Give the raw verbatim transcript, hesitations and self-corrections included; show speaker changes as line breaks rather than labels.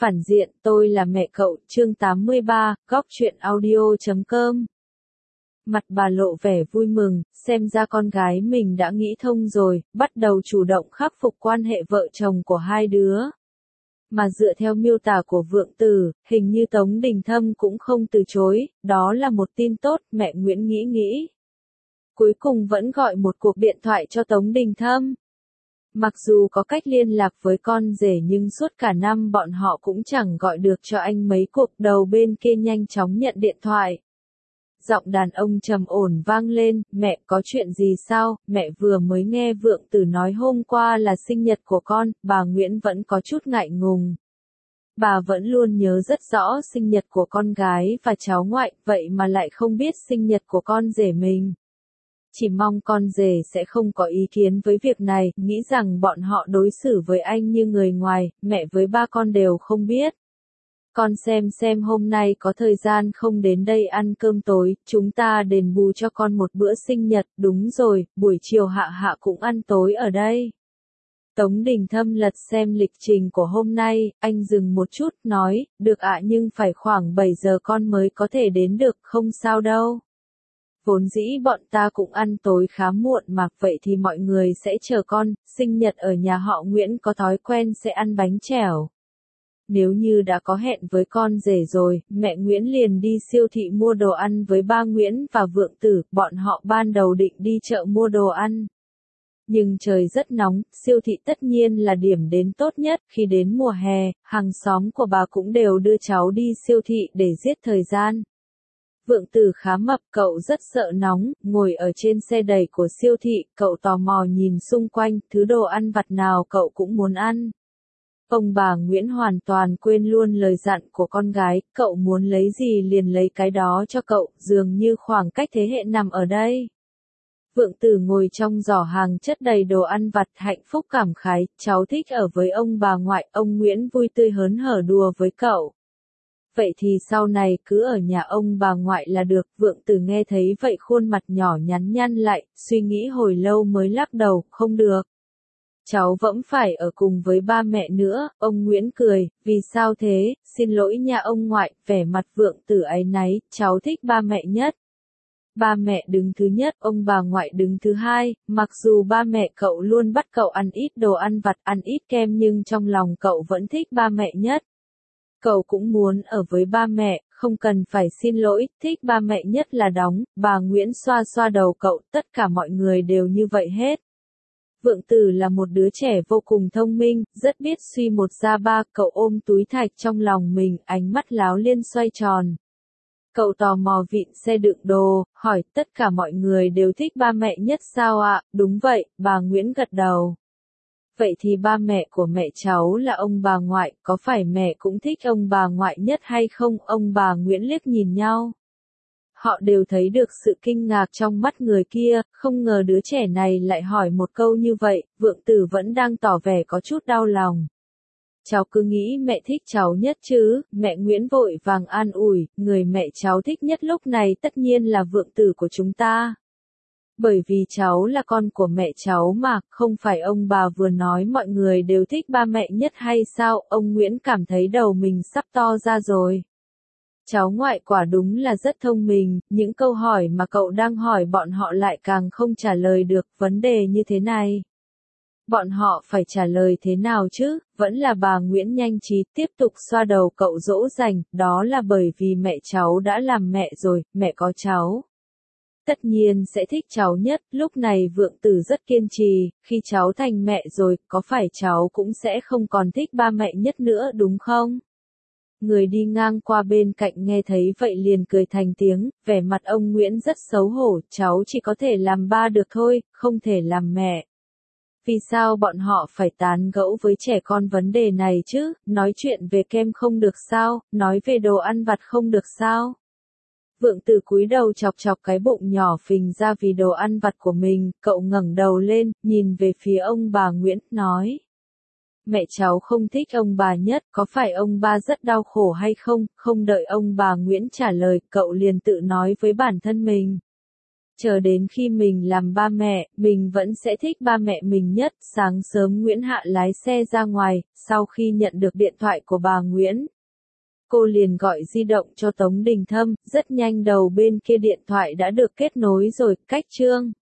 Phản diện, tôi là mẹ cậu, chương tám mươi ba, góc truyện audio chấm com. Mặt bà lộ vẻ vui mừng, xem ra con gái mình đã nghĩ thông rồi, bắt đầu chủ động khắc phục quan hệ vợ chồng của hai đứa. Mà dựa theo miêu tả của Vượng Tử, hình như Tống Đình Thâm cũng không từ chối, đó là một tin tốt, mẹ Nguyễn nghĩ nghĩ. Cuối cùng vẫn gọi một cuộc điện thoại cho Tống Đình Thâm. Mặc dù có cách liên lạc với con rể nhưng suốt cả năm bọn họ cũng chẳng gọi được cho anh mấy cuộc, đầu bên kia nhanh chóng nhận điện thoại. Giọng đàn ông trầm ổn vang lên, mẹ có chuyện gì sao, mẹ vừa mới nghe Vượng Tử nói hôm qua là sinh nhật của con, bà Nguyễn vẫn có chút ngại ngùng. Bà vẫn luôn nhớ rất rõ sinh nhật của con gái và cháu ngoại, vậy mà lại không biết sinh nhật của con rể mình. Chỉ mong con rể sẽ không có ý kiến với việc này, nghĩ rằng bọn họ đối xử với anh như người ngoài, mẹ với ba con đều không biết. Con xem xem hôm nay có thời gian không đến đây ăn cơm tối, chúng ta đền bù cho con một bữa sinh nhật, đúng rồi, buổi chiều hạ hạ cũng ăn tối ở đây. Tống Đình Thâm lật xem lịch trình của hôm nay, anh dừng một chút, nói, được ạ nhưng phải khoảng bảy giờ con mới có thể đến được, không sao đâu. Vốn dĩ bọn ta cũng ăn tối khá muộn mà, vậy thì mọi người sẽ chờ con, sinh nhật ở nhà họ Nguyễn có thói quen sẽ ăn bánh chèo. Nếu như đã có hẹn với con rể rồi, mẹ Nguyễn liền đi siêu thị mua đồ ăn với ba Nguyễn và Vượng Tử, bọn họ ban đầu định đi chợ mua đồ ăn. Nhưng trời rất nóng, siêu thị tất nhiên là điểm đến tốt nhất, khi đến mùa hè, hàng xóm của bà cũng đều đưa cháu đi siêu thị để giết thời gian. Vượng Tử khá mập, cậu rất sợ nóng, ngồi ở trên xe đẩy của siêu thị, cậu tò mò nhìn xung quanh, thứ đồ ăn vặt nào cậu cũng muốn ăn. Ông bà Nguyễn hoàn toàn quên luôn lời dặn của con gái, cậu muốn lấy gì liền lấy cái đó cho cậu, dường như khoảng cách thế hệ nằm ở đây. Vượng Tử ngồi trong giỏ hàng chất đầy đồ ăn vặt, hạnh phúc cảm khái, cháu thích ở với ông bà ngoại, ông Nguyễn vui tươi hớn hở đùa với cậu. Vậy thì sau này cứ ở nhà ông bà ngoại là được, Vượng Tử nghe thấy vậy khuôn mặt nhỏ nhắn nhăn lại, suy nghĩ hồi lâu mới lắc đầu, không được. Cháu vẫn phải ở cùng với ba mẹ nữa, ông Nguyễn cười, vì sao thế, xin lỗi nhà ông ngoại, vẻ mặt Vượng Tử áy náy, cháu thích ba mẹ nhất. Ba mẹ đứng thứ nhất, ông bà ngoại đứng thứ hai, mặc dù ba mẹ cậu luôn bắt cậu ăn ít đồ ăn vặt, ăn ít kem nhưng trong lòng cậu vẫn thích ba mẹ nhất. Cậu cũng muốn ở với ba mẹ, không cần phải xin lỗi, thích ba mẹ nhất là đóng, bà Nguyễn xoa xoa đầu cậu, tất cả mọi người đều như vậy hết. Vượng Tử là một đứa trẻ vô cùng thông minh, rất biết suy một ra ba, cậu ôm túi thạch trong lòng mình, ánh mắt láo liên xoay tròn. Cậu tò mò vịn xe đựng đồ, hỏi tất cả mọi người đều thích ba mẹ nhất sao ạ, đúng vậy, bà Nguyễn gật đầu. Vậy thì ba mẹ của mẹ cháu là ông bà ngoại, có phải mẹ cũng thích ông bà ngoại nhất hay không? Ông bà Nguyễn liếc nhìn nhau. Họ đều thấy được sự kinh ngạc trong mắt người kia, không ngờ đứa trẻ này lại hỏi một câu như vậy, Vượng Tử vẫn đang tỏ vẻ có chút đau lòng. Cháu cứ nghĩ mẹ thích cháu nhất chứ, mẹ Nguyễn vội vàng an ủi, người mẹ cháu thích nhất lúc này tất nhiên là Vượng Tử của chúng ta. Bởi vì cháu là con của mẹ cháu mà, không phải ông bà vừa nói mọi người đều thích ba mẹ nhất hay sao, ông Nguyễn cảm thấy đầu mình sắp to ra rồi. Cháu ngoại quả đúng là rất thông minh, những câu hỏi mà cậu đang hỏi bọn họ lại càng không trả lời được, vấn đề như thế này. Bọn họ phải trả lời thế nào chứ, vẫn là bà Nguyễn nhanh trí tiếp tục xoa đầu cậu dỗ dành, đó là bởi vì mẹ cháu đã làm mẹ rồi, mẹ có cháu. Tất nhiên sẽ thích cháu nhất, lúc này Vượng Tử rất kiên trì, khi cháu thành mẹ rồi, có phải cháu cũng sẽ không còn thích ba mẹ nhất nữa đúng không? Người đi ngang qua bên cạnh nghe thấy vậy liền cười thành tiếng, vẻ mặt ông Nguyễn rất xấu hổ, cháu chỉ có thể làm ba được thôi, không thể làm mẹ. Vì sao bọn họ phải tán gẫu với trẻ con vấn đề này chứ, nói chuyện về kem không được sao, nói về đồ ăn vặt không được sao? Vượng Tử cúi đầu chọc chọc cái bụng nhỏ phình ra vì đồ ăn vặt của mình, cậu ngẩng đầu lên, nhìn về phía ông bà Nguyễn, nói. Mẹ cháu không thích ông bà nhất, có phải ông ba rất đau khổ hay không? Không đợi ông bà Nguyễn trả lời, cậu liền tự nói với bản thân mình. Chờ đến khi mình làm ba mẹ, mình vẫn sẽ thích ba mẹ mình nhất. Sáng sớm Nguyễn Hạ lái xe ra ngoài, sau khi nhận được điện thoại của bà Nguyễn. Cô liền gọi di động cho Tống Đình Thâm, rất nhanh đầu bên kia điện thoại đã được kết nối rồi, cách Trương.